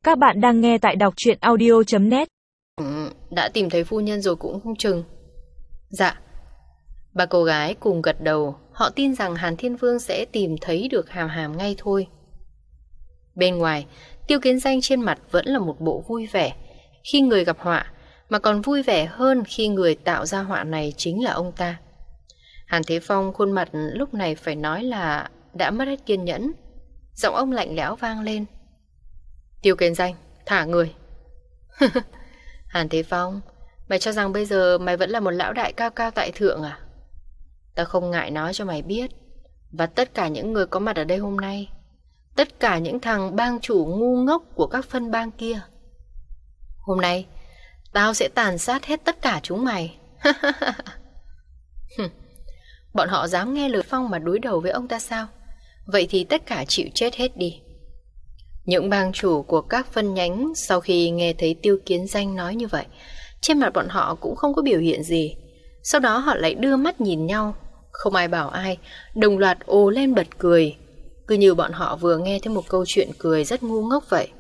Các bạn đang nghe tại đọc truyện audio.net. Đã tìm thấy phu nhân rồi cũng không chừng. Dạ. Ba cô gái cùng gật đầu. Họ tin rằng Hàn Thiên Vương sẽ tìm thấy được Hàm Hàm ngay thôi. Bên ngoài, Tiêu Kiến Danh trên mặt vẫn là một bộ vui vẻ khi người gặp họa, mà còn vui vẻ hơn khi người tạo ra họa này chính là ông ta. Hàn Thế Phong khuôn mặt lúc này phải nói là đã mất hết kiên nhẫn. Giọng ông lạnh lẽo vang lên. Tiêu Kiến Danh, thả người. Hàn Thế Phong, mày cho rằng bây giờ mày vẫn là một lão đại cao cao tại thượng à? Ta không ngại nói cho mày biết. Và tất cả những người có mặt ở đây hôm nay, tất cả những thằng bang chủ ngu ngốc của các phân bang kia, hôm nay tao sẽ tàn sát hết tất cả chúng mày. Bọn họ dám nghe lời Phong mà đối đầu với ông ta sao? Vậy thì tất cả chịu chết hết đi. Những bang chủ của các phân nhánh sau khi nghe thấy Tiêu Kiến Danh nói như vậy, trên mặt bọn họ cũng không có biểu hiện gì. Sau đó họ lại đưa mắt nhìn nhau, không ai bảo ai, đồng loạt ồ lên bật cười, cứ như bọn họ vừa nghe thấy một câu chuyện cười rất ngu ngốc vậy.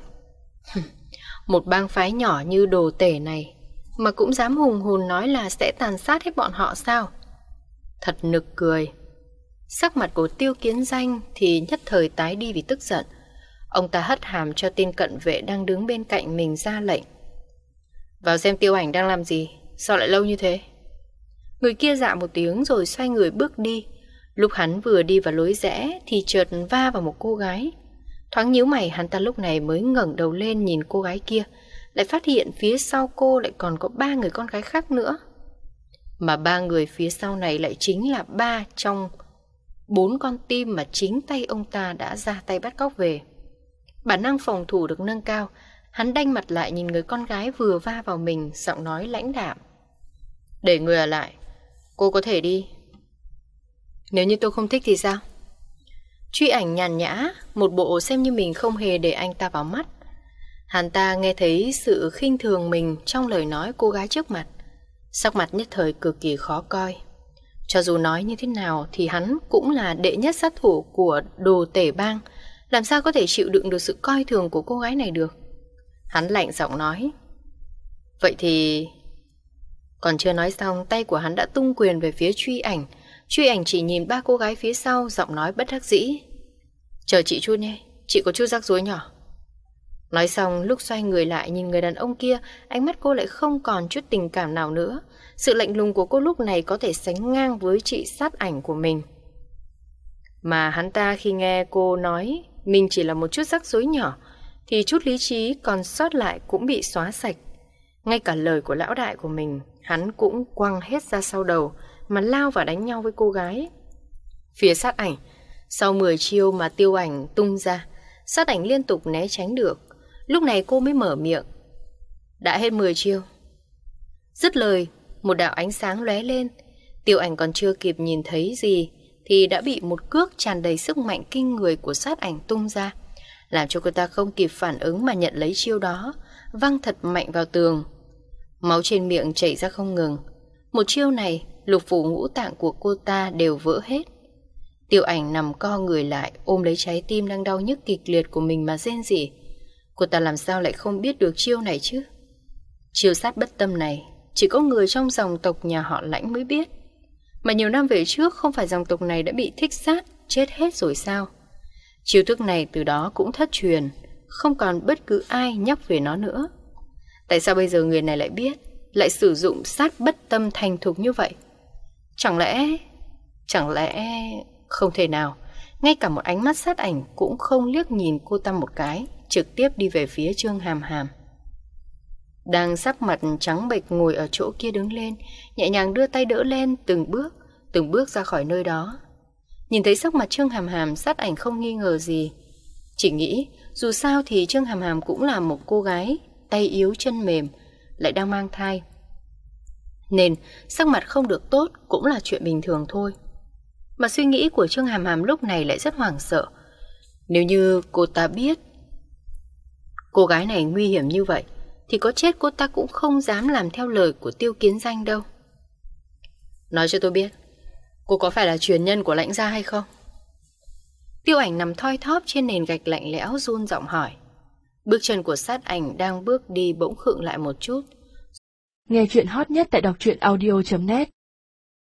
Một bang phái nhỏ như Đồ Tể này mà cũng dám hùng hồn nói là sẽ tàn sát hết bọn họ sao? Thật nực cười. Sắc mặt của Tiêu Kiến Danh thì nhất thời tái đi vì tức giận. Ông ta hất hàm cho tên cận vệ đang đứng bên cạnh mình ra lệnh. Vào xem Tiêu Ảnh đang làm gì, sao lại lâu như thế? Người kia dạ một tiếng rồi xoay người bước đi. Lúc hắn vừa đi vào lối rẽ thì chợt va vào một cô gái. Thoáng nhíu mày, hắn ta lúc này mới ngẩng đầu lên nhìn cô gái kia, lại phát hiện phía sau cô lại còn có 3 người con gái khác nữa. Mà 3 người phía sau này lại chính là 3 trong 4 con tim mà chính tay ông ta đã ra tay bắt cóc về. Bản năng phòng thủ được nâng cao, hắn đanh mặt lại nhìn người con gái vừa va vào mình, giọng nói lãnh đạm. Để người ở lại, cô có thể đi. Nếu như tôi không thích thì sao? Truy Ảnh nhàn nhã, một bộ xem như mình không hề để anh ta vào mắt. Hắn ta nghe thấy sự khinh thường mình trong lời nói cô gái trước mặt, sắc mặt nhất thời cực kỳ khó coi. Cho dù nói như thế nào thì hắn cũng là đệ nhất sát thủ của Đồ Tể bang, làm sao có thể chịu đựng được sự coi thường của cô gái này được. Hắn lạnh giọng nói. Vậy thì... Còn chưa nói xong, tay của hắn đã tung quyền về phía Truy Ảnh. Truy Ảnh chỉ nhìn 3 cô gái phía sau, giọng nói bất đắc dĩ. Chờ chị chút nhé, chị có chút rắc rối nhỏ. Nói xong, lúc xoay người lại nhìn người đàn ông kia, ánh mắt cô lại không còn chút tình cảm nào nữa. Sự lạnh lùng của cô lúc này có thể sánh ngang với chị sát ảnh của mình. Mà hắn ta khi nghe cô nói mình chỉ là một chút rắc rối nhỏ, thì chút lý trí còn sót lại cũng bị xóa sạch. Ngay cả lời của lão đại của mình, hắn cũng quăng hết ra sau đầu mà lao vào đánh nhau với cô gái. Phía sát ảnh, sau 10 chiêu mà Tiêu Ảnh tung ra, sát ảnh liên tục né tránh được. Lúc này cô mới mở miệng. Đã hết 10 chiêu. Dứt lời, một đạo ánh sáng lóe lên. Tiêu Ảnh còn chưa kịp nhìn thấy gì thì đã bị một cước tràn đầy sức mạnh kinh người của sát ảnh tung ra, làm cho cô ta không kịp phản ứng mà nhận lấy chiêu đó, văng thật mạnh vào tường. Máu trên miệng chảy ra không ngừng. Một chiêu này, lục phủ ngũ tạng của cô ta đều vỡ hết. Tiêu Ảnh nằm co người lại, ôm lấy trái tim đang đau nhức kịch liệt của mình mà rên rỉ. Cô ta làm sao lại không biết được chiêu này chứ? Chiêu sát bất tâm này chỉ có người trong dòng tộc nhà họ Lãnh mới biết. Mà nhiều năm về trước không phải dòng tộc này đã bị thích sát chết hết rồi sao? Chiêu thức này từ đó cũng thất truyền, không còn bất cứ ai nhắc về nó nữa. Tại sao bây giờ người này lại biết, lại sử dụng sát bất tâm thành thục như vậy? Chẳng lẽ không thể nào, ngay cả một ánh mắt sát ảnh cũng không liếc nhìn cô ta một cái, trực tiếp đi về phía Trương Hàm Hàm. Đang sắc mặt trắng bệch ngồi ở chỗ kia đứng lên, nhẹ nhàng đưa tay đỡ lên từng bước ra khỏi nơi đó. Nhìn thấy sắc mặt Trương Hàm Hàm, sát ảnh không nghi ngờ gì, chỉ nghĩ dù sao thì Trương Hàm Hàm cũng là một cô gái tay yếu chân mềm, lại đang mang thai, nên sắc mặt không được tốt cũng là chuyện bình thường thôi. Mà suy nghĩ của Trương Hàm Hàm lúc này lại rất hoảng sợ. Nếu như cô ta biết cô gái này nguy hiểm như vậy thì có chết cô ta cũng không dám làm theo lời của Tiêu Kiến Danh đâu. Nói cho tôi biết, cô có phải là truyền nhân của Lãnh gia hay không? Tiêu Ảnh nằm thoi thóp trên nền gạch lạnh lẽo run giọng hỏi. Bước chân của sát ảnh đang bước đi bỗng khựng lại một chút. Nghe chuyện hot nhất tại đọc truyện audio.net